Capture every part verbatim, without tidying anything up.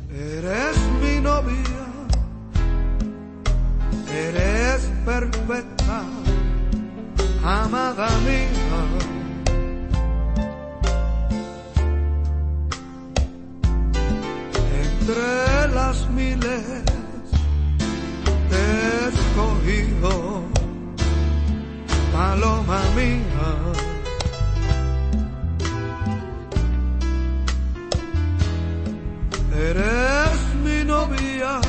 Eres mi novia, eres perfecta, amada mía. Entre las miles te he escogido, paloma mía. Eres mi novia,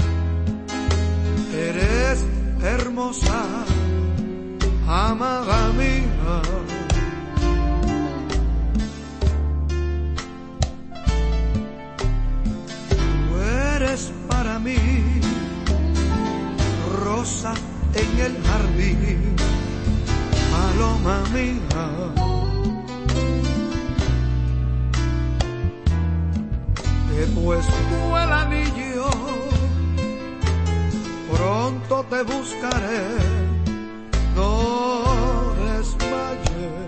eres hermosa, amada mía. Tú eres para mí rosa en el jardín, paloma mía. He puesto el anillo, pronto te buscaré, no desmayes.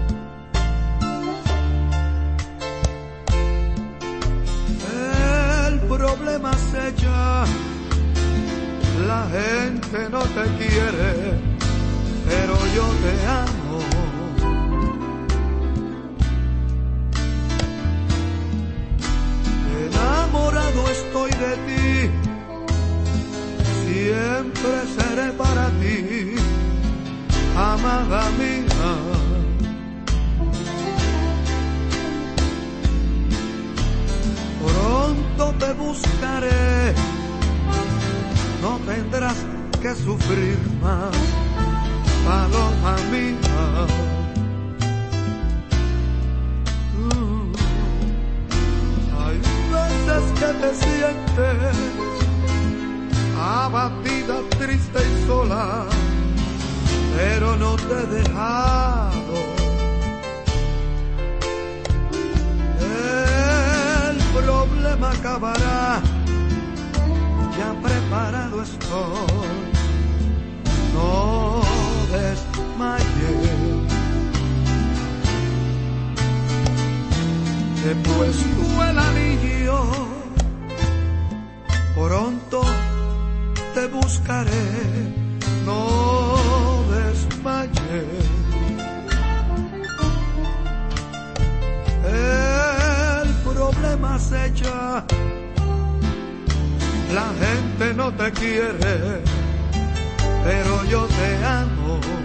El problema se echa, la gente no te quiere, pero yo te amo. Enamorado estoy de ti, siempre seré para ti, amada mía. Pronto te buscaré, no tendrás que sufrir más, paloma mía. Que te sientes abatida, triste y sola, pero no te he dejado. El problema acabará, ya preparado estoy, no desmayes. He puesto el anillo, pronto te buscaré, no desmayes. El problema se echa, la gente no te quiere, pero yo te amo.